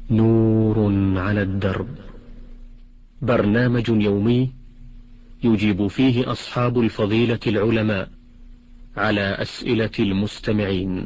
نور على الدرب، برنامج يومي يجيب فيه أصحاب الفضيلة العلماء على أسئلة المستمعين.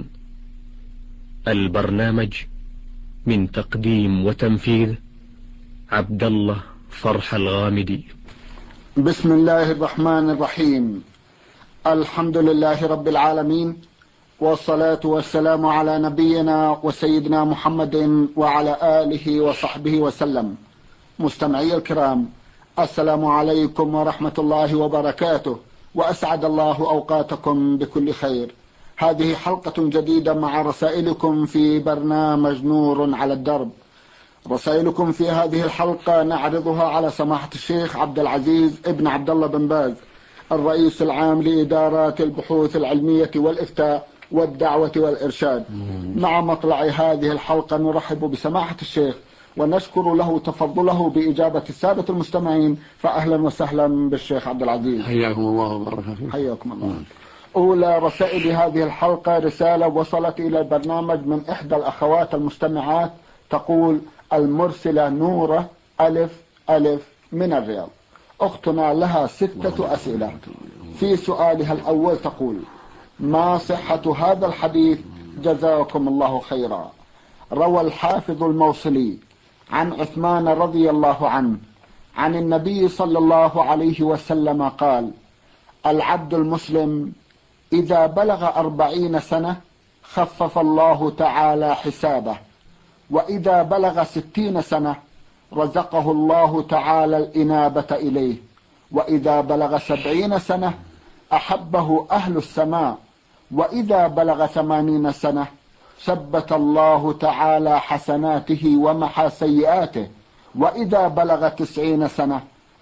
البرنامج من تقديم وتنفيذ عبد الله فرح الغامدي. بسم الله الرحمن الرحيم. الحمد لله رب العالمين، والصلاة والسلام على نبينا وسيدنا محمد وعلى آله وصحبه وسلم. مستمعي الكرام، السلام عليكم ورحمة الله وبركاته، وأسعد الله أوقاتكم بكل خير. هذه حلقة جديدة مع رسائلكم في برنامج نور على الدرب. رسائلكم في هذه الحلقة نعرضها على سماحة الشيخ عبد العزيز ابن عبد الله بن باز، الرئيس العام لإدارات البحوث العلمية والإفتاء والدعوة والإرشاد. مع مطلع هذه الحلقة نرحب بسماحة الشيخ ونشكر له تفضله بإجابة السادة المستمعين، فأهلا وسهلا بالشيخ عبد العزيز. حياكم الله وبارك فيكم. حياكم الله. أولى رسائل هذه الحلقة رسالة وصلت إلى البرنامج من إحدى الأخوات المستمعات، تقول: المرسلة نورة ألف ألف من الرياض. أختنا لها 6 أسئلة. في سؤالها الأول تقول: ما صحة هذا الحديث جزاكم الله خيرا؟ روى الحافظ الموصلي عن عثمان رضي الله عنه عن النبي صلى الله عليه وسلم قال: العبد المسلم إذا بلغ 40 سنة خفف الله تعالى حسابه، وإذا بلغ 60 سنة رزقه الله تعالى الإنابة إليه، وإذا بلغ 70 سنة أحبه أهل السماء، وإذا بلغ 80 سنة ثبت الله تعالى حسناته ومحى سيئاته، وإذا بلغ 90 سنة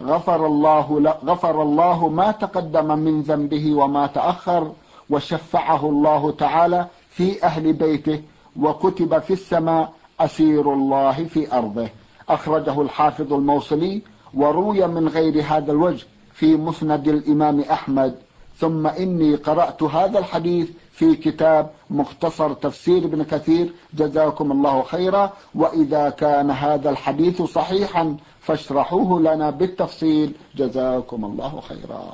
غفر الله ما تقدم من ذنبه وما تأخر، وشفعه الله تعالى في أهل بيته، وكتب في السماء أسير الله في أرضه. أخرجه الحافظ الموصلي، وروي من غير هذا الوجه في مسند الإمام أحمد. ثم إني قرأت هذا الحديث في كتاب مختصر تفسير ابن كثير، جزاكم الله خيرا، وإذا كان هذا الحديث صحيحا فاشرحوه لنا بالتفصيل، جزاكم الله خيرا.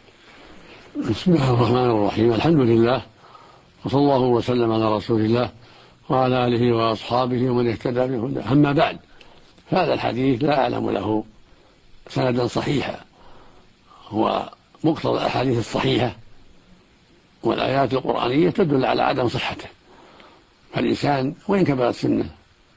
بسم الله الرحمن الرحيم. الحمد لله، وصلى الله وسلم على رسول الله وعلى آله وأصحابه ومن اهتدى بهداه. أما بعد، هذا الحديث لا أعلم له سندا صحيحا، هو مقتضى الأحاديث الصحيحة والآيات القرآنية تدل على عدم صحته، فالإنسان وإن كبرت سنه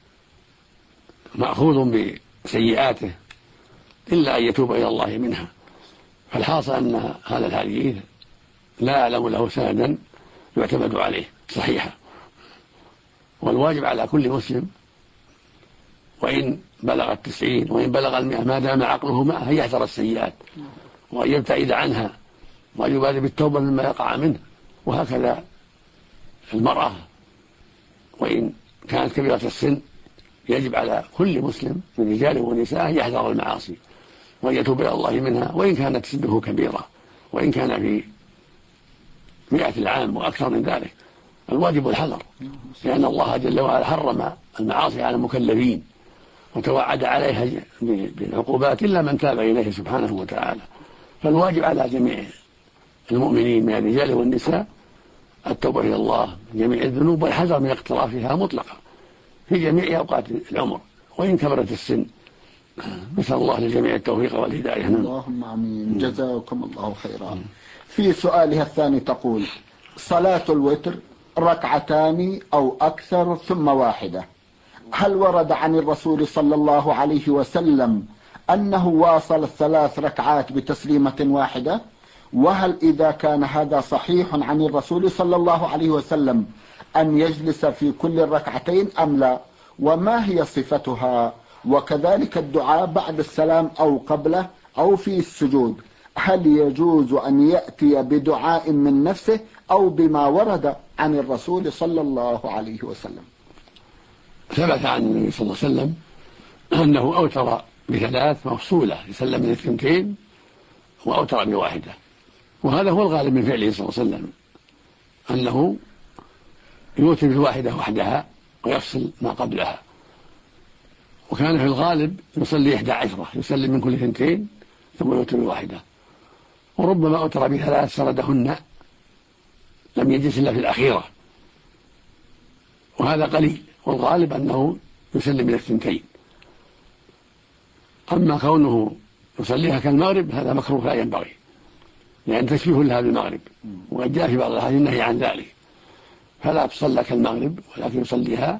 مأخوذ بسيئاته إلا أن يتوب إلى الله منها. فالحاصل أن هذا الحديث لا أعلم له سندا يعتمد عليه صحيحا، والواجب على كل مسلم وإن بلغ 90 وإن بلغ 100 ما دام عقله معه أن يحذر السيئات وأن يبتعد عنها وأن يبادر بالتوبة مما يقع منه. وهكذا المرأة وإن كانت كبيرة السن يجب على كل مسلم من رجاله ونساء أن يحذر المعاصي وأن يتوب إلى الله منها، وإن كانت سنه كبيرة، وإن كان في 100 العام وأكثر من ذلك. الواجب الحذر، لأن الله جل وعلا حرم المعاصي على المكلفين وتوعد عليها بالعقوبات إلا من تاب إليه سبحانه وتعالى. فالواجب على جميع المؤمنين من الرجال والنساء التوبة إلى الله من جميع الذنوب والحذر من اقترافها مطلقا في جميع أوقات العمر وإن كبرت السن. نسأل الله للجميع التوفيق والهداية. اللهم آمين، جزاكم الله خيرا. في سؤالها الثاني تقول: صلاة الوتر 2 أو أكثر ثم 1، هل ورد عن الرسول صلى الله عليه وسلم أنه واصل 3 ركعات بتسليمة واحدة؟ وهل إذا كان هذا صحيح عن الرسول صلى الله عليه وسلم أن يجلس في كل الركعتين أم لا؟ وما هي صفتها؟ وكذلك الدعاء بعد السلام أو قبله أو في السجود، هل يجوز أن يأتي بدعاء من نفسه أو بما ورد عن الرسول صلى الله عليه وسلم؟ ثبت عن النبي صلى الله عليه وسلم أنه أوتر ب3 مفصولة، يسلم من 2 وأوتر ب1، وهذا هو الغالب من فعله صلى الله عليه وسلم، أنه يوتر ب1 وحدها ويفصل ما قبلها. وكان في الغالب يصلي 11، يسلم من كل 2 ثم يوتر بواحدة، وربما أوتر ب3 سردهن لم يجلس إلا في الأخيرة، وهذا قليل، والغالب أنه يسلم من 2. أما كونه يصليها كالمغرب هذا مكروه لا ينبغي، لأن تشبيه لها بالمغرب، وقد جاء في بعض الأحاديث النهي عن ذلك، فلا تصلى كالمغرب، ولكن يصليها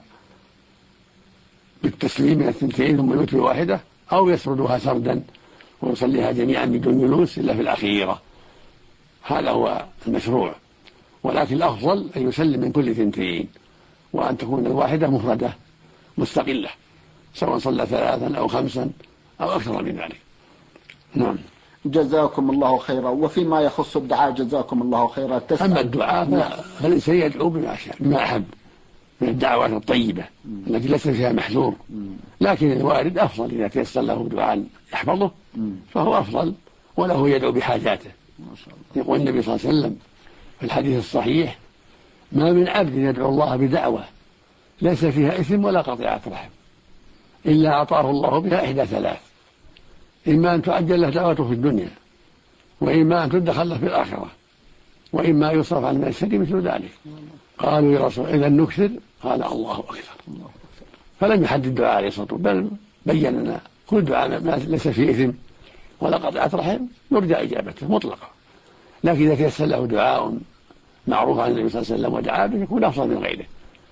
بالتسليم من 2 ثم يوتر بواحدة، أو يسردها سردا ويصليها جميعا بدون جلوس إلا في الأخيرة. هذا هو المشروع، ولكن الأفضل أن يسلم من كل 2، وأن تكون الواحدة مفردة مستقلة، سواء صلى 3 أو 5 أو أكثر من ذلك. نعم. جزاكم الله خيرا. وفيما يخص الدعاء جزاكم الله خيرا، أما الدعاء فالإنسان يدعو بما شاء، بما أحب من الدعوات الطيبة التي ليس فيها محذور، لكن الوارد أفضل إذا تيسر له دعاء يحفظه فهو أفضل، وله يدعو بحاجاته. يقول النبي صلى الله عليه وسلم في الحديث الصحيح: ما من عبد يدعو الله بدعوة ليس فيها إثم ولا قطيعة رحم إلا أعطاه الله بها 3: إما أن تعجل له دعوته في الدنيا، وإما أن تدخل له في الآخرة، وإما يصرف عن الشر مثل ذلك. قالوا يا رسول إذا نكثر؟ قال الله أكثر. فلم يحدد دعاء عليه الصلاة والسلام، بل بين لنا كل دعاء ليس فيه إثم ولا قطيعة رحم يرجى إجابته مطلقة، لكن إذا تيسر له دعاء معروف عن النبي صلى الله عليه وسلم ودعا به يكون أفضل من غيره،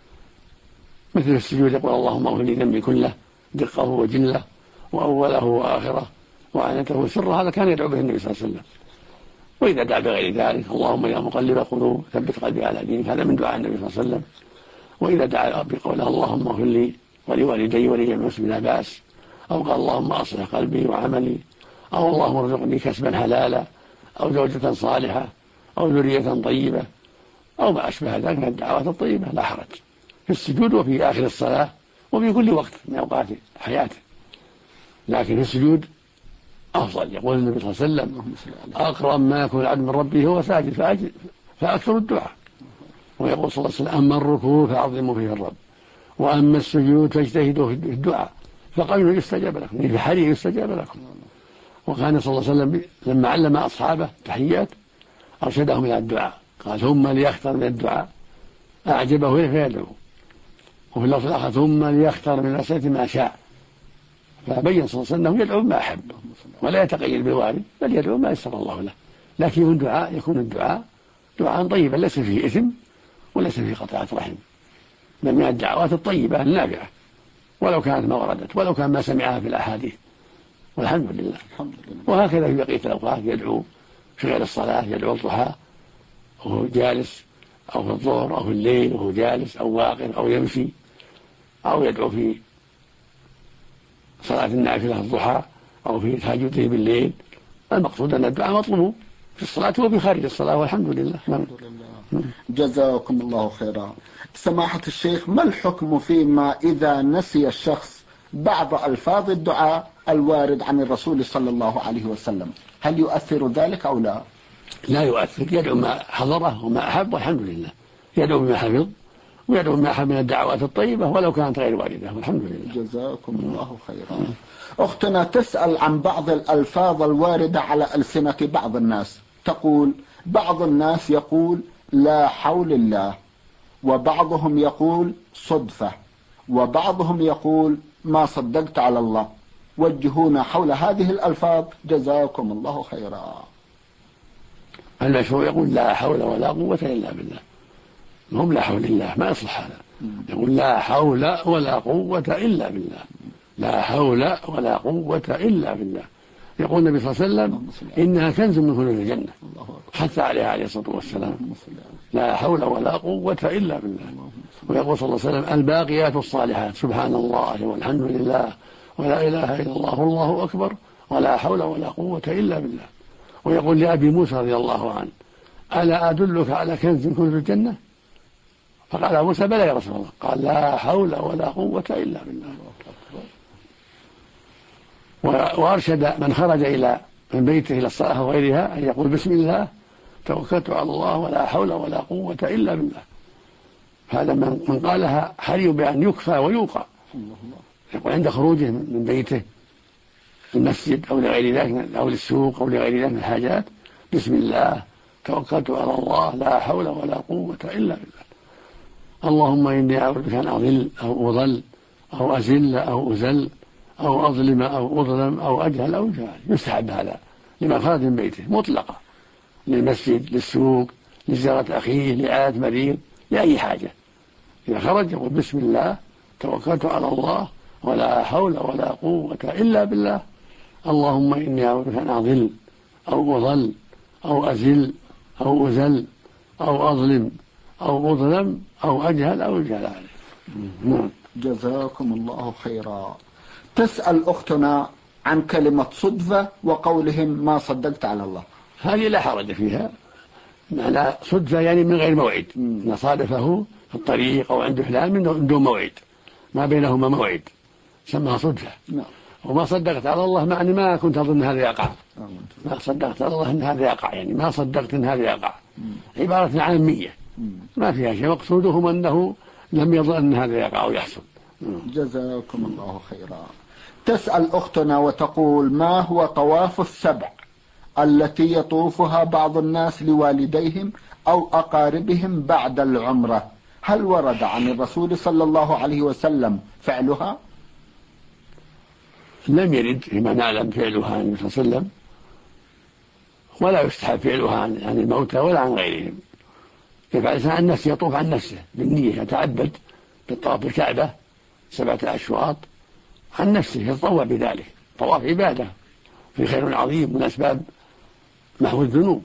مثل السجود يقول: اللهم اغفر لي ذنبي كله دقه وجله وأوله وآخره وعنته وسره. هذا كان يدعو به النبي صلى الله عليه وسلم. وإذا دعا بغير ذلك: اللهم يا مقلب القلوب ثبت قلبي على دينك، هذا من دعاء النبي صلى الله عليه وسلم. وإذا دعا بقوله: اللهم اغفر لي ولوالدي ولجميع المسلمين لا بأس، أو قال: اللهم أصلح قلبي وعملي، أو اللهم ارزقني كسبا حلالا، أو زوجة صالحة، أو ذرية طيبة، أو ما أشبه ذلك من الدعوات الطيبة لا حرج في السجود وفي آخر الصلاة وفي كل وقت من أوقات حياته، لكن في السجود أفضل. يقول النبي صلى الله عليه وسلم: أقرب ما يكون العبد من ربه هو ساجد فأكثر الدعاء. ويقول صلى الله عليه وسلم: أما الركوع فعظموا فيه الرب، وأما السجود فاجتهدوا في الدعاء فقليل يستجاب لكم، في حري يستجاب لكم. وكان صلى الله عليه وسلم لما علم أصحابه تحيات أرشدهم إلى الدعاء، قال: ثم ليختر من الدعاء أعجبه فيدعو، وفي اللفظ الآخر: ثم ليختر من الأسئلة ما شاء. فبين صلى الله عليه وسلم أنه يدعو ما أحب ولا يتقيد بالوارد، بل يدعو ما يسر الله له، لكن يكون الدعاء دعاء طيبا ليس فيه إثم وليس فيه قطيعة رحم، بل من الدعوات الطيبة النافعة، ولو كانت ما وردت، ولو كان ما سمعها في الأحاديث، والحمد لله. وهكذا في بقية الأوقات يدعو في غير الصلاة، يدعو الضحى وهو جالس، أو في الظهر، أو في الليل وهو جالس، أو واقف، أو يمشي، أو يدعو في صلاة النافلة الضحى، أو في تهجده بالليل. المقصود أن الدعاء مطلوب في الصلاة وفي خارج الصلاة، والحمد لله. جزاكم الله خيرا. سماحة الشيخ، ما الحكم فيما إذا نسي الشخص بعض ألفاظ الدعاء الوارد عن الرسول صلى الله عليه وسلم؟ هل يؤثر ذلك أو لا؟ لا يؤثر، يدعو ما حضره وما أحب، والحمد لله. يدعو بما حفظ ويدعو بما أحب من الدعوات الطيبة ولو كانت غير واردة، والحمد لله. جزاكم الله خيرا. أختنا تسأل عن بعض الألفاظ الواردة على ألسنة بعض الناس، تقول: بعض الناس يقول لا حول الله، وبعضهم يقول صدفة، وبعضهم يقول ما صدقت على الله. وجهونا حول هذه الألفاظ جزاكم الله خيرا. المشهور يقول لا حول ولا قوة إلا بالله، هم لا حول الله، ما يصلح هذا. يقول لا حول ولا قوة إلا بالله، لا حول ولا قوة إلا بالله. يقول النبي صلى الله عليه وسلم: إنها كنز من كنوز الجنة، حتى عليه الصلاة والسلام: لا حول ولا قوة إلا بالله. ويقول صلى الله عليه وسلم: الباقيات الصالحات سبحان الله والحمد لله ولا إله إلا الله والله أكبر ولا حول ولا قوة إلا بالله. ويقول لأبي موسى رضي الله عنه: ألا أدلك على كنز من كنوز الجنة؟ فقال موسى: بلى يا رسول الله. قال: لا حول ولا قوة إلا بالله. وأرشد من خرج من بيته إلى الصلاة وغيرها أن يقول: بسم الله توكلت على الله ولا حول ولا قوة إلا بالله. هذا من قالها حري بأن يكفى ويوقى، يقول عند خروجه من بيته المسجد أو لغير ذلك أو للسوق أو لغير ذلك من الحاجات: بسم الله توكلت على الله لا حول ولا قوة إلا بالله. اللهم إني أعوذ بك أن أضل أو أضل أو أزل أو أزل أو أظلم أو أظلم أو أجهل أو جهل. يستحب هذا لمن خرج من بيته مطلقا، للمسجد، للسوق، لزيارة أخيه، لعادة مريض، لأي حاجة. إذا خرج يقول: بسم الله توكلت على الله ولا حول ولا قوة إلا بالله. اللهم إني أعوذ بك أن أضل أو أضل أو أزل أو أزل أو أظلم أو أظلم أو أجهل أو جهل عليه. جزاكم الله خيرا. تسأل أختنا عن كلمة صدفة وقولهم ما صدقت على الله. هذه لا حرج فيها، معنى صدفة يعني من غير موعد، نصادفه في الطريق أو عند فلان من دون موعد، ما بينهما موعد، سماها صدفة. وما صدقت على الله معني ما كنت أظن هذا يقع، ما صدقت على الله أن هذا يقع، يعني ما صدقت أن هذا يقع، عبارة عامية ما فيها شيء، مقصودهم أنه لم يظن أن هذا يقع ويحصل. جزاكم الله خيرا. تسأل أختنا وتقول: ما هو طواف السبع التي يطوفها بعض الناس لوالديهم أو أقاربهم بعد العمرة؟ هل ورد عن الرسول صلى الله عليه وسلم فعلها؟ لم يرد فيما نعلم فعلها عن النبي صلى الله عليه وسلم، ولا يستحب فعلها عن الموتى ولا عن غيرهم. يفعل عن نفسه، يطوف عن نفسه بالنية، يتعبد بالطواف بالكعبة 7 أشواط عن نفسه، يتطوع بذلك. طواف عبادة في خير عظيم من أسباب محو الذنوب.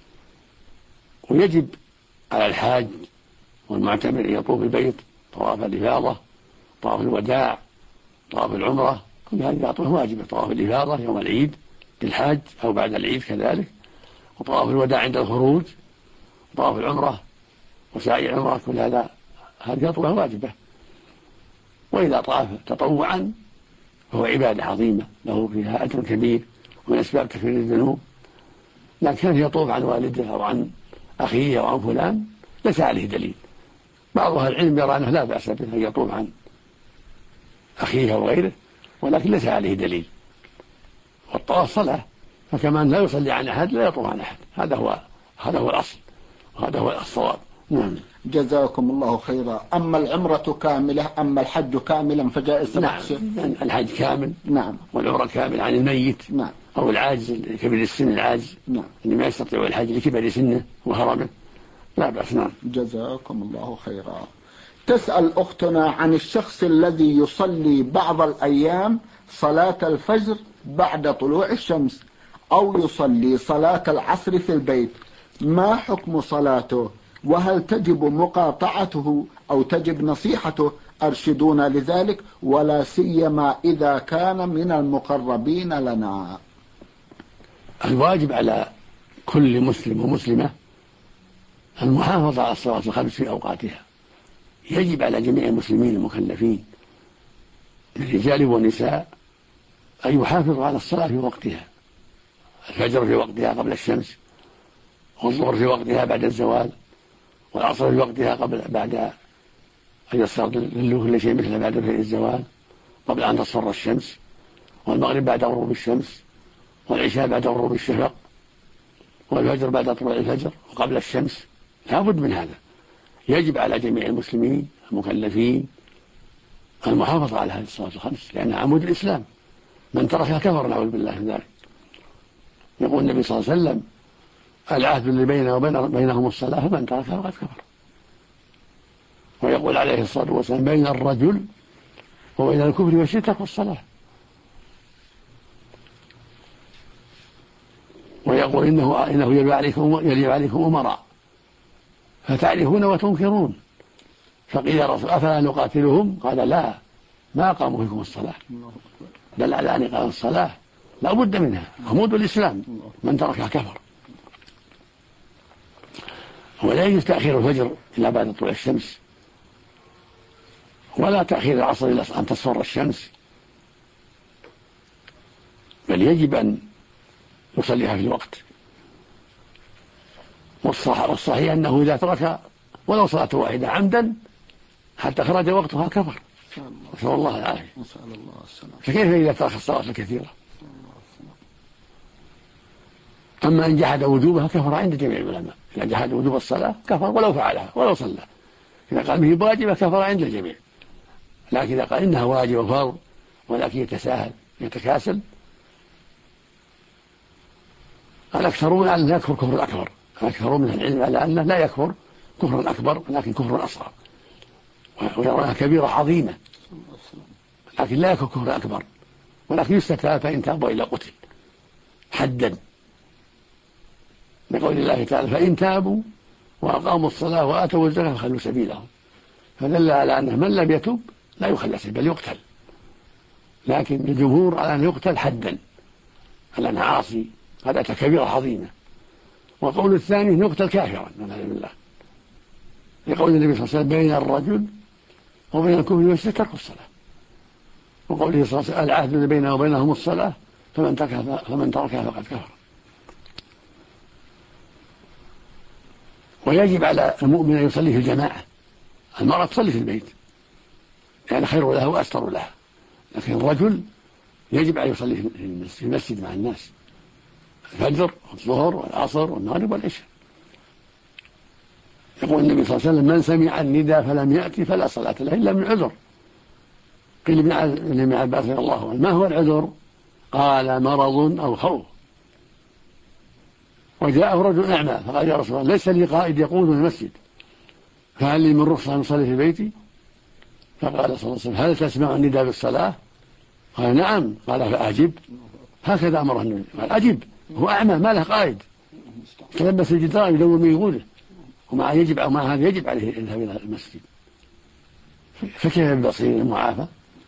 ويجب على الحاج والمعتمر يطوف البيت طواف الإفاضة، طواف الوداع، طواف العمرة، كل هذه أطواف واجبة. طواف الإفاضة يوم العيد للحاج أو بعد العيد كذلك، وطواف الوداع عند الخروج، طواف العمرة وسعي العمرة، كل هذه أطواف واجبة. وإذا طاف تطوعا فهو عبادة عظيمة له فيها أجر كبير ومن أسباب تكفير الذنوب. لكن كان يطوف عن والده أو عن أخيه أو عن فلان ليس عليه دليل. بعض أهل العلم يرى أنه لا بأس به أن يطوف عن أخيه أو غيره، ولكن ليس عليه دليل. والطواف صلاة، فكمان لا يصلي عن أحد لا يطوف عن أحد. هذا هو الأصل وهذا هو الصواب. نعم. جزاكم الله خيرا. أما العمرة كاملة أما الحج كاملا فجائز؟ نعم، الحج كامل. نعم. والعمرة كامل عن الميت. نعم. أو العاجز كبير السن، العاجز. نعم. اللي ما يستطيع الحج لكبر سنه وهرمه لا بأس. نعم. جزاكم الله خيرا. تسأل أختنا عن الشخص الذي يصلي بعض الأيام صلاة الفجر بعد طلوع الشمس أو يصلي صلاة العصر في البيت، ما حكم صلاته؟ وهل تجب مقاطعته أو تجب نصيحته؟ أرشدونا لذلك، ولا سيما إذا كان من المقربين لنا. الواجب على كل مسلم ومسلمة المحافظة على الصلاة الخمس في أوقاتها. يجب على جميع المسلمين المكلفين من الرجال والنساء أن يحافظوا على الصلاة في وقتها: الفجر في وقتها قبل الشمس، والظهر في وقتها بعد الزوال، والعصر في وقتها بعد أن يصفر ظله كل شيء مثل بعد الزوال قبل أن تصفر الشمس، والمغرب بعد غروب الشمس، والعشاء بعد غروب الشفق، والفجر بعد طلوع الفجر وقبل الشمس. لا بد من هذا. يجب على جميع المسلمين المكلفين المحافظة على هذه الصلاة الخمس، لأنها عمود الإسلام. من تركها كفر، نعوذ بالله من ذلك. يقول النبي صلى الله عليه وسلم: العهد اللي بيننا وبينهم الصلاة، فمن تركها فقد كفر. ويقول عليه الصلاة والسلام: بين الرجل وبين الكفر والشرك ترك الصلاة. ويقول إنه يلي عليكم أمراء فتعرفون وتنكرون. فقيل يا رسول أفلا نقاتلهم؟ قال: لا، ما قاموا فيكم الصلاة، بل على أن إقام الصلاة لا بد منها، عمود الإسلام، من تركها كفر. ولا يجوز تأخير الفجر إلا بعد طلوع الشمس، ولا تأخير العصر إلا أن تصفر الشمس، بل يجب أن يصليها في الوقت. والصحيح أنه إذا ترك ولو صلاة واحدة عمدا حتى خرج وقتها كفر، نسأل الله العافية. نسأل الله السلامة. فكيف إذا ترك الصلاة الكثيرة؟ أما إن جحد وجوبها كفر عند جميع العلماء. إذا جحد وجوب الصلاة كفر ولو فعلها ولو صلى. إذا قال به واجبة كفر عند الجميع. لكن إذا قال إنها واجبة فرض ولكن يتساهل يتكاسل، الأكثرون على أنه يكفر كفر أكبر. الأكثرون من العلم على أنه لا يكفر كفر أكبر ولكن كفر أصغر، ويرونها كبيرة عظيمة، لكن لا يكفر كفر أكبر، ولكن يستتاب فإن تاب وإلا قتل حدا، لقول الله تعالى فإن تابوا وأقاموا الصلاة وآتوا الزكاة فخلوا سبيلهم. فدل على أنه من لم يتب لا يخلى سبيل بل يقتل، لكن الجمهور على أن يقتل حدا على أنه عاصي قد أتى كبيرة عظيمة. وقول الثاني يقتل كافرا والعياذ بالله، لقول النبي صلى الله عليه وسلم بين الرجل وبين الكفر والشرك ترك الصلاة، وقوله صلى الله عليه وسلم العهد بيننا وبينهم الصلاة فمن تركها فقد كفر. ويجب على المؤمن أن يصلي في الجماعة. المرأة تصلي في البيت يعني خير لها وأستر لها، لكن الرجل يجب أن يصلي في المسجد مع الناس الفجر والظهر والعصر والمغرب والعشاء. يقول النبي صلى الله عليه وسلم من سمع النداء فلم يأتي فلا صلاة له إلا من عذر. قيل لابن عباس رضي الله عنه ما هو العذر؟ قال مرض أو خوف. وجاءه رجل أعمى فقال يا رسول الله ليس لي قائد يقودني المسجد فهل لي من رخصة أن أصلي في بيتي؟ فقال صلى الله عليه وسلم هل تسمع النداء بالصلاة؟ قال نعم. قال فأجب. هكذا أمره النبي قال أجب، هو أعمى ما له قائد، تلبس الجدار يدور من يقوله، ومع هذا يجب عليه يذهب إلى المسجد، فكيف بالبصير المعافى؟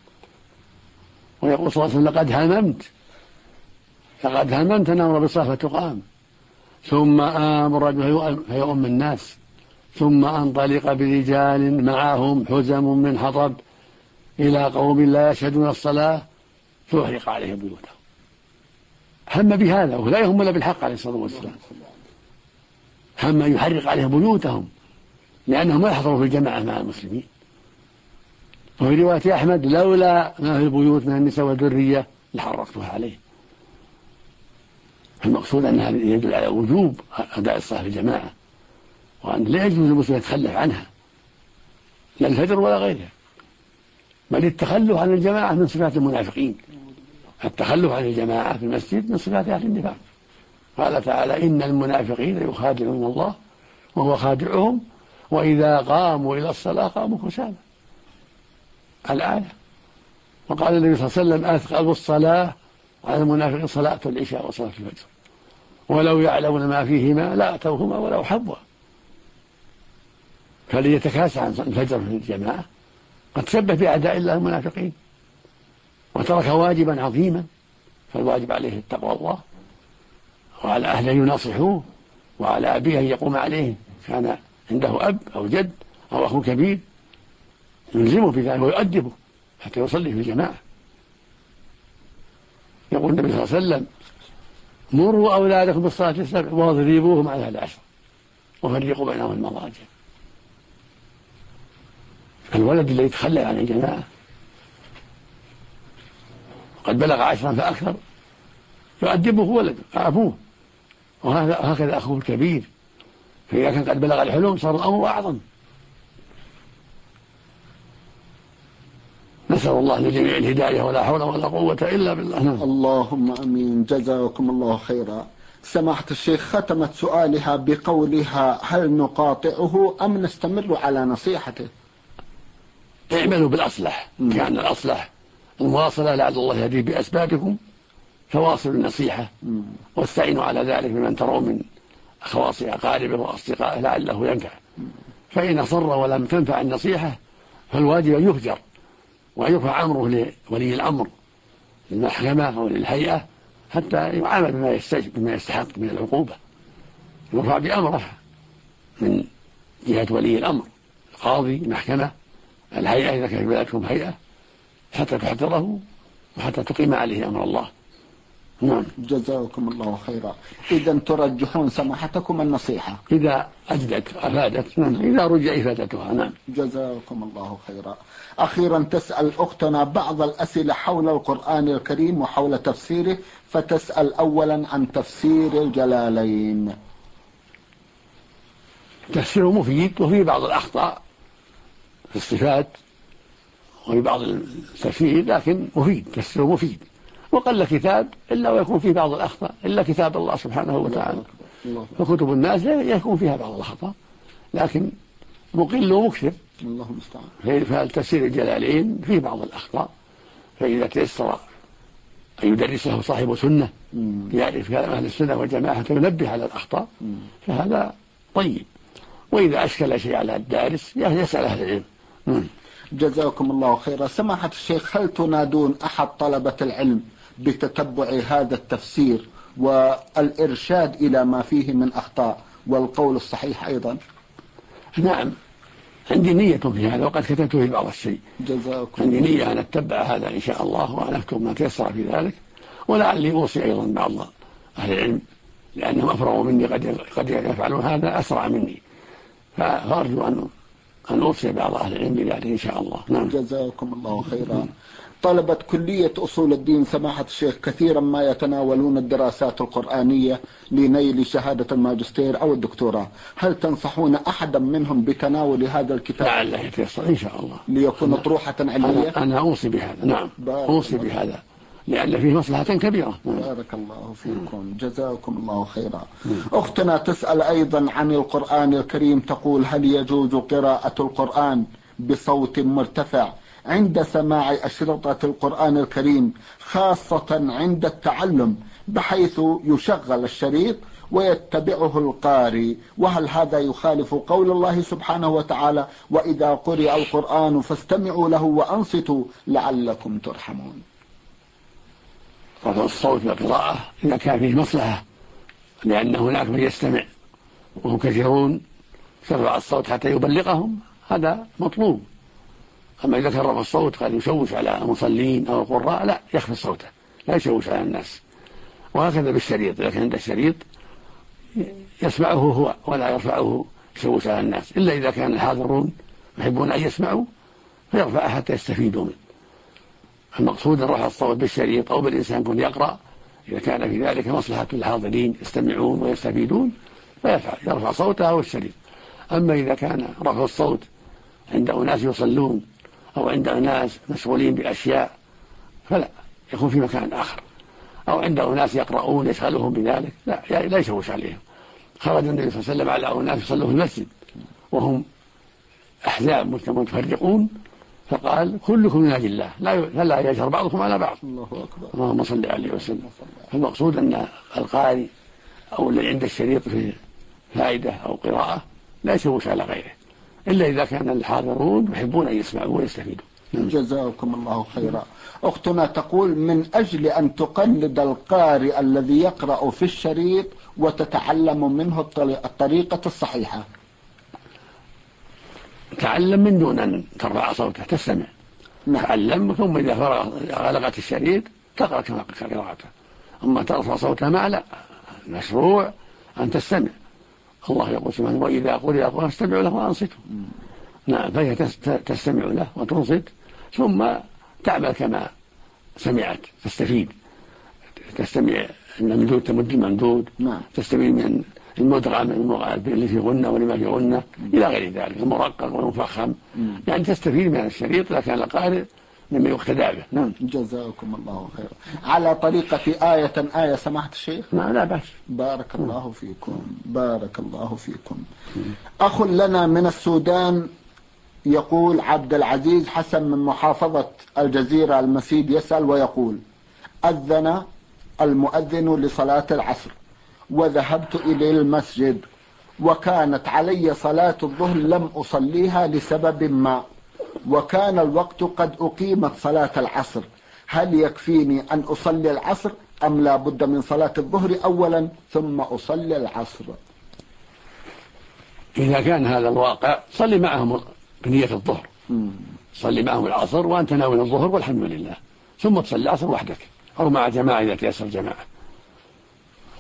ويقول صلى الله عليه وسلم لقد هممت أن أمر بالصلاة فتقام ثم آمر الرجل فيؤم الناس ثم أنطلق برجال معهم حزم من حطب إلى قوم لا يشهدون الصلاة فأحرق عليهم بيوتهم. هم بهذا ولا يهم إلا بالحق عليه الصلاة والسلام، هم أن يحرق عليهم بيوتهم لأنهم ما يحضروا في الجماعة مع المسلمين. وفي رواية أحمد لولا ما في البيوت من النساء والذرية لحرقتها عليه. المقصود أن هذا يدل على وجوب أداء الصلاة في الجماعة، وأن لا يجوز المسلم يتخلف عنها لا الفجر ولا غيرها، بل التخلف عن الجماعة من صفات المنافقين. التخلف عن الجماعة في المسجد من صفات أهل النفاق. قال تعالى إن المنافقين يخادعون الله وهو خادعهم وإذا قاموا إلى الصلاة قاموا كسالى الآية. وقال النبي صلى الله عليه وسلم أثقل الصلاة على المنافقين صلاة العشاء وصلاة الفجر ولو يعلمون ما فيهما لا أتوهما ولو حبوا. فليتكاسى عن الفجر في الجماعة قد شبه بأعداء الله المنافقين وترك واجبا عظيما، فالواجب عليه التقوى الله وعلى أهله يناصحوه وعلى أبيه أن يقوم عليه كان عنده أب أو جد أو أخو كبير يلزمه بذلك ويؤدبه حتى يصلي في الجماعة. يقول النبي صلى الله عليه وسلم مروا أولادكم بالصلاة السبع واضربوهم عليها العشر وفرقوا بينهم المضاجع. الولد الذي يتخلى عن الجماعة قد بلغ 10 فأكثر يؤدبه ولده أبوه، وهكذا أخوه الكبير، فإذا كان قد بلغ الحلم صار الأمر أعظم. نسأل الله لجميع الهداية ولا حول ولا قوة إلا بالله. اللهم أمين. جزاكم الله خيرا. سماحة الشيخ ختمت سؤالها بقولها هل نقاطعه أم نستمر على نصيحته؟ اعملوا بالأصلح، كان الأصلح المواصلة لعل الله يهدي بأسبابكم فواصلوا النصيحة واستعينوا على ذلك بمن تروا من خواص أقاربه وأصدقائه لعله ينفع. فإن أصر ولم تنفع النصيحة فالواجب أن يهجر ويرفع أمره لولي الأمر للمحكمة أو للهيئة حتى يعامل بما يستحق من العقوبة، يرفع بأمره من جهة ولي الأمر القاضي المحكمة الهيئة إذا كان في بلدكم هيئة حتى تحضره وحتى تقيم عليه أمر الله. نعم. جزاكم الله خيرا. إذا ترجحون سماحتكم النصيحة إذا أجدت أفادت، نعم. إذا رجع إفادتها، نعم. جزاكم الله خيرا. أخيرا تسأل أختنا بعض الأسئلة حول القرآن الكريم وحول تفسيره، فتسأل أولا عن تفسير الجلالين. تفسيره مفيد، وفيه بعض الأخطاء في الصفات وفي بعض التفسير، لكن مفيد، تفسيره مفيد. وقل كتاب إلا ويكون فيه بعض الأخطاء إلا كتاب الله سبحانه وتعالى، فكتب الناس يكون فيها بعض الأخطاء، لكن مقل ومكثر. الله المستعان. فالتفسير الجلالين فيه بعض الأخطاء، فإذا تيسر أن يدرسه صاحب سنة يعرف أهل السنة والجماعة ينبه على الأخطاء، فهذا طيب. وإذا أشكل شيء على الدارس يسأل أهل العلم. جزاكم الله خيرا. سماحة الشيخ، هل تنادون أحد طلبة العلم بتتبع هذا التفسير والإرشاد إلى ما فيه من أخطاء والقول الصحيح أيضا؟ نعم، عندي نية في هذا، وقد كتبت في بعض الشيء. عندي نية أن أتبع هذا إن شاء الله، وأن أكتب ما تيسر في ذلك، ولعلي أوصي أيضا بعض أهل العلم، لأنهم أفرغوا مني، قد يفعلون هذا أسرع مني، فأرجو أن أوصي بعض أهل العلم بذلك إن شاء الله. نعم. جزاكم الله خيرا. طلبة كلية أصول الدين سماحة الشيخ كثيرا ما يتناولون الدراسات القرآنية لنيل شهادة الماجستير أو الدكتوراه، هل تنصحون أحدا منهم بتناول هذا الكتاب؟ لعله يتيسر إن شاء الله، ليكون طروحة علمية. أنا أوصي بهذا. نعم، أوصي بهذا لأن فيه مصلحة كبيرة. بارك الله فيكم. جزاكم الله خيرا. أختنا تسأل أيضا عن القرآن الكريم، تقول هل يجوز قراءة القرآن بصوت مرتفع عند سماع أشرطة القرآن الكريم، خاصة عند التعلم، بحيث يشغل الشريط ويتبعه القارئ، وهل هذا يخالف قول الله سبحانه وتعالى وإذا قرئ القرآن فاستمعوا له وأنصتوا لعلكم ترحمون؟ رفع الصوت بالقراءة إذا كان فيه مصلحة، لأن هناك من يستمع وهم كثيرون، ترفع الصوت حتى يبلغهم، هذا مطلوب. أما إذا كان رفع الصوت قد يشوش على المصلين أو القراء، لا، يخفض صوته، لا يشوش على الناس. وهكذا بالشريط، إذا كان عند الشريط يسمعه هو ولا يرفعه يشوش على الناس، إلا إذا كان الحاضرون يحبون أن يسمعوا فيرفع حتى يستفيدوا منه. المقصود رفع الصوت بالشريط أو بالإنسان يكون يقرأ، إذا كان في ذلك مصلحة الحاضرين يستمعون ويستفيدون فيرفع صوته أو الشريط. أما إذا كان رفع الصوت عند أناس يصلون أو عند أناس مشغولين بأشياء فلا، يكون في مكان آخر، أو عند أناس يقرؤون يشغلهم بذلك، لا يشوش عليهم. خرج النبي صلى الله عليه وسلم على أناس يصلوا في المسجد وهم أحزاب متفرقون، فقال كلكم يناجي الله لا يجهر بعضكم على بعض. الله أكبر. اللهم صل عليه وسلم. المقصود أن القارئ أو اللي عند الشريط في فائدة أو قراءة لا يشوش على غيره، إلا إذا كان الحاضرون يحبون أن يسمعوا ويستفيدوا. جزاكم الله خيرا. أختنا تقول من أجل أن تقلد القارئ الذي يقرأ في الشريط وتتعلم منه الطريقة الصحيحة. تعلم من دون أن ترفع صوته، تستمع. تعلم، ثم إذا غلقت الشريط تقرأ كما قراءته. أما ترفع صوتها مع، لا، مشروع أن تستمع. الله يقول سبحانه وإذا قرئ القرآن فاستمعوا له وأنصتوا. نعم، فهي تستمع له وتنصت، ثم تعمل كما سمعت، تستفيد، تستمع الممدود تمد الممدود، تستفيد من المدغم اللي في غنة ولما في غنة إلى غير ذلك، المرقق والمفخم، يعني تستفيد من الشريط إذا كان القارئ مما يقتدى به. نعم. جزاكم الله خيرا. على طريقة آية سماحة الشيخ؟ لا بأس. بارك الله فيكم. بارك الله فيكم. أخ لنا من السودان يقول عبد العزيز حسن من محافظة الجزيرة المسيد يسأل ويقول أذن المؤذن لصلاة العصر وذهبت إلى المسجد وكانت علي صلاة الظهر لم أصليها لسبب ما، وكان الوقت قد أقيمت صلاة العصر، هل يكفيني أن أصلي العصر أم لا بد من صلاة الظهر أولا ثم أصلي العصر؟ إذا كان هذا الواقع صلي معهم بنية الظهر، صلي معهم العصر وأنت ناوي الظهر والحمد لله، ثم تصلي العصر وحدك أو مع جماعة إذا تيسر جماعة.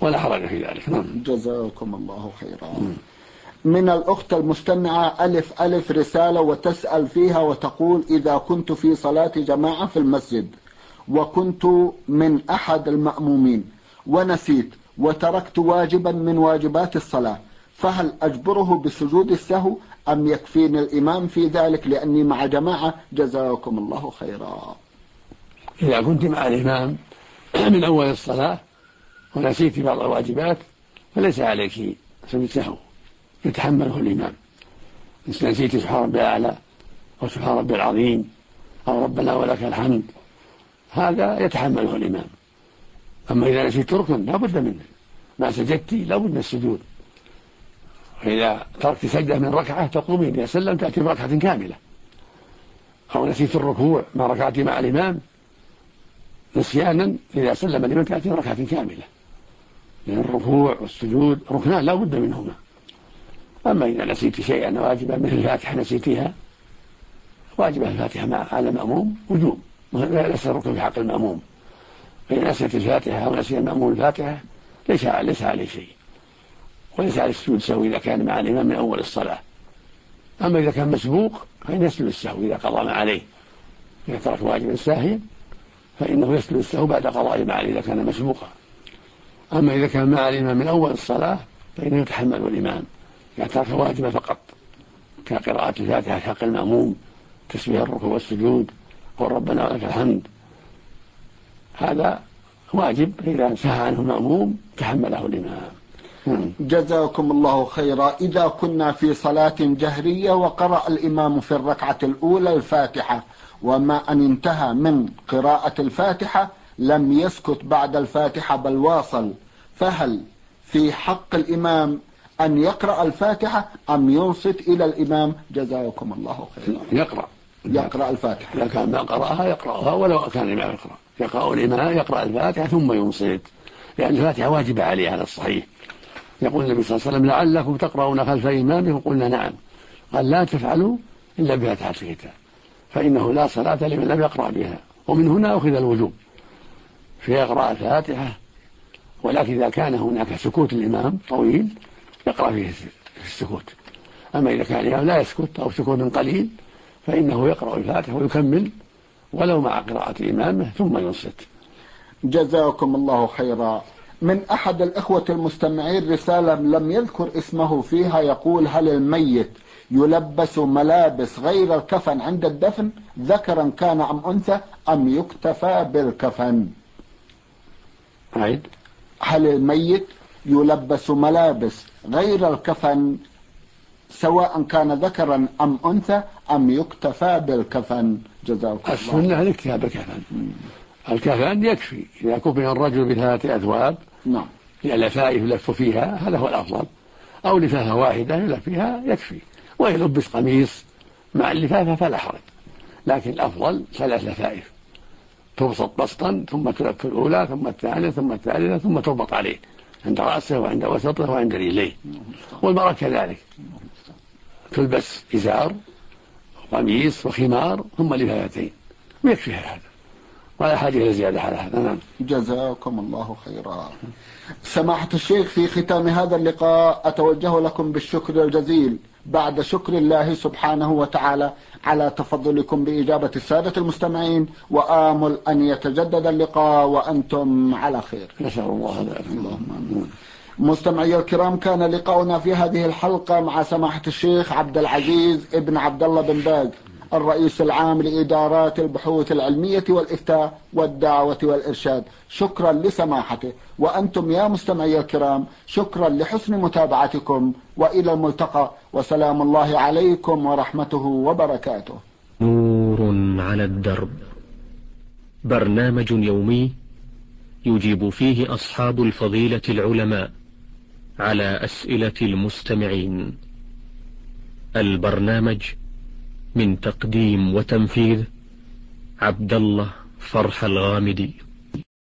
ولا حرج في ذلك. جزاكم الله خيرا. من الأخت المستمعة ألف رسالة وتسأل فيها وتقول: إذا كنت في صلاة جماعة في المسجد وكنت من أحد المأمومين ونسيت وتركت واجبا من واجبات الصلاة، فهل أجبره بسجود السهو أم يكفيني الإمام في ذلك لأني مع جماعة؟ جزاكم الله خيرا. إذا كنت مع الإمام من أول الصلاة ونسيت بعض الواجبات فليس عليك سجود سهو، يتحمله الإمام. إن نسيت سبحان ربي الأعلى أو سبحان ربي العظيم أو ربنا ولك الحمد، هذا يتحمله الإمام. أما إذا نسيت ركن لا بد منه، ما سجدت لا بد من السجود. وإذا تركت سجدة من ركعة تقومين إذا سلم تأتي بركعة كاملة، أو نسيت الركوع ما ركعت مع الإمام نسيانا، إذا سلم الإمام تأتي بركعة كاملة، لأن الركوع والسجود ركنان لا بد منهما. أما إذا نسيت شيئا واجبا مثل الفاتحة نسيتها، واجب الفاتحة على المأموم وجوب، ليس الركن في حق المأموم. فإن نسيت الفاتحة أو نسي المأموم الفاتحة ليس عليه شيء، وليس عليه السجود السهو إذا كان مع الإمام من أول الصلاة. أما إذا كان مسبوق فإن يسجد السهو إذا قضى ما عليه. إذا ترك واجبا ساهيا فإنه يسجد السهو بعد قضاء ما عليه إذا كان مسبوقا. أما إذا كان مع الإمام من أول الصلاة فإنه يتحمل الإمام إذا ترك واجبا فقط، كقراءة الفاتحة في حق المأموم، تسبيح الركوع والسجود، قل ربنا ولك الحمد، هذا واجب. إذا سهى عنه المأموم تحمله الإمام. جزاكم الله خيرا. إذا كنا في صلاة جهرية وقرأ الإمام في الركعة الأولى الفاتحة، وما أن انتهى من قراءة الفاتحة لم يسكت بعد الفاتحة بل واصل، فهل في حق الإمام أن يقرأ الفاتحة أم ينصت إلى الإمام؟ جزاكم الله خيرا. يقرأ الفاتحة. إذا كان ما قرأها يقرأها ولو كان الإمام يقرأ الإمام يقرأ الفاتحة ثم ينصت، لأن الفاتحة واجبة عليه على الصحيح. يقول النبي صلى الله عليه وسلم: لعلكم تقرؤون خلف إمامكم، قلنا نعم، قال: لا تفعلوا إلا بفاتحة الكتاب فإنه لا صلاة لمن لم يقرأ بها. ومن هنا أخذ الوجوب في يقرأ الفاتحة، ولكن إذا كان هناك سكوت الإمام طويل يقرأ فيه السكوت. أما إذا كان الإمام لا يسكت أو سكوت قليل فإنه يقرأ الفاتحة ويكمل ولو مع قراءة إمامه ثم ينصت. جزاكم الله خيرا. من أحد الإخوة المستمعين رسالة لم يذكر اسمه فيها، يقول: هل الميت يلبس ملابس غير الكفن عند الدفن، ذكرا كان أم أنثى، أم يكتفى بالكفن؟ هل الميت يلبس ملابس غير الكفن سواء كان ذكرا أم أنثى، أم يكتفى بالكفن؟ جزاكم الله. السنة الاكتفاء بالكفن. الكفن يكفي إذا كفن الرجل ب3 أثواب، نعم، لفائف يلف فيها هذا هو الأفضل، أو لفافة واحدة يلف فيها يكفي، ويلبس قميص مع اللفافة فلا حرج. لكن الأفضل 3 لفائف تبسط بسطا، ثم تلف الأولى ثم الثانية ثم الثالثة ثم تربط عليه عند رأسه وعند وسطه وعند رجليه. والمرأة كذلك تلبس إزار وقميص وخمار ثم لفافتين ويكفيها هذا، ولا حاجة إلى زيادة على هذا. نعم. جزاكم الله خيرا. سماحة الشيخ، في ختام هذا اللقاء أتوجه لكم بالشكر الجزيل بعد شكر الله سبحانه وتعالى على تفضلكم بإجابة السادة المستمعين، وآمل أن يتجدد اللقاء وأنتم على خير. نسأل الله ذلك. اللهم. مستمعي الكرام، كان لقاؤنا في هذه الحلقة مع سماحة الشيخ عبد العزيز ابن عبد الله بن باز، الرئيس العام لإدارات البحوث العلمية والإفتاء والدعوة والإرشاد. شكرا لسماحته، وأنتم يا مستمعي الكرام شكرا لحسن متابعتكم، وإلى الملتقى، وسلام الله عليكم ورحمته وبركاته. نور على الدرب، برنامج يومي يجيب فيه أصحاب الفضيلة العلماء على أسئلة المستمعين. البرنامج من تقديم وتنفيذ عبد الله فرح الغامدي.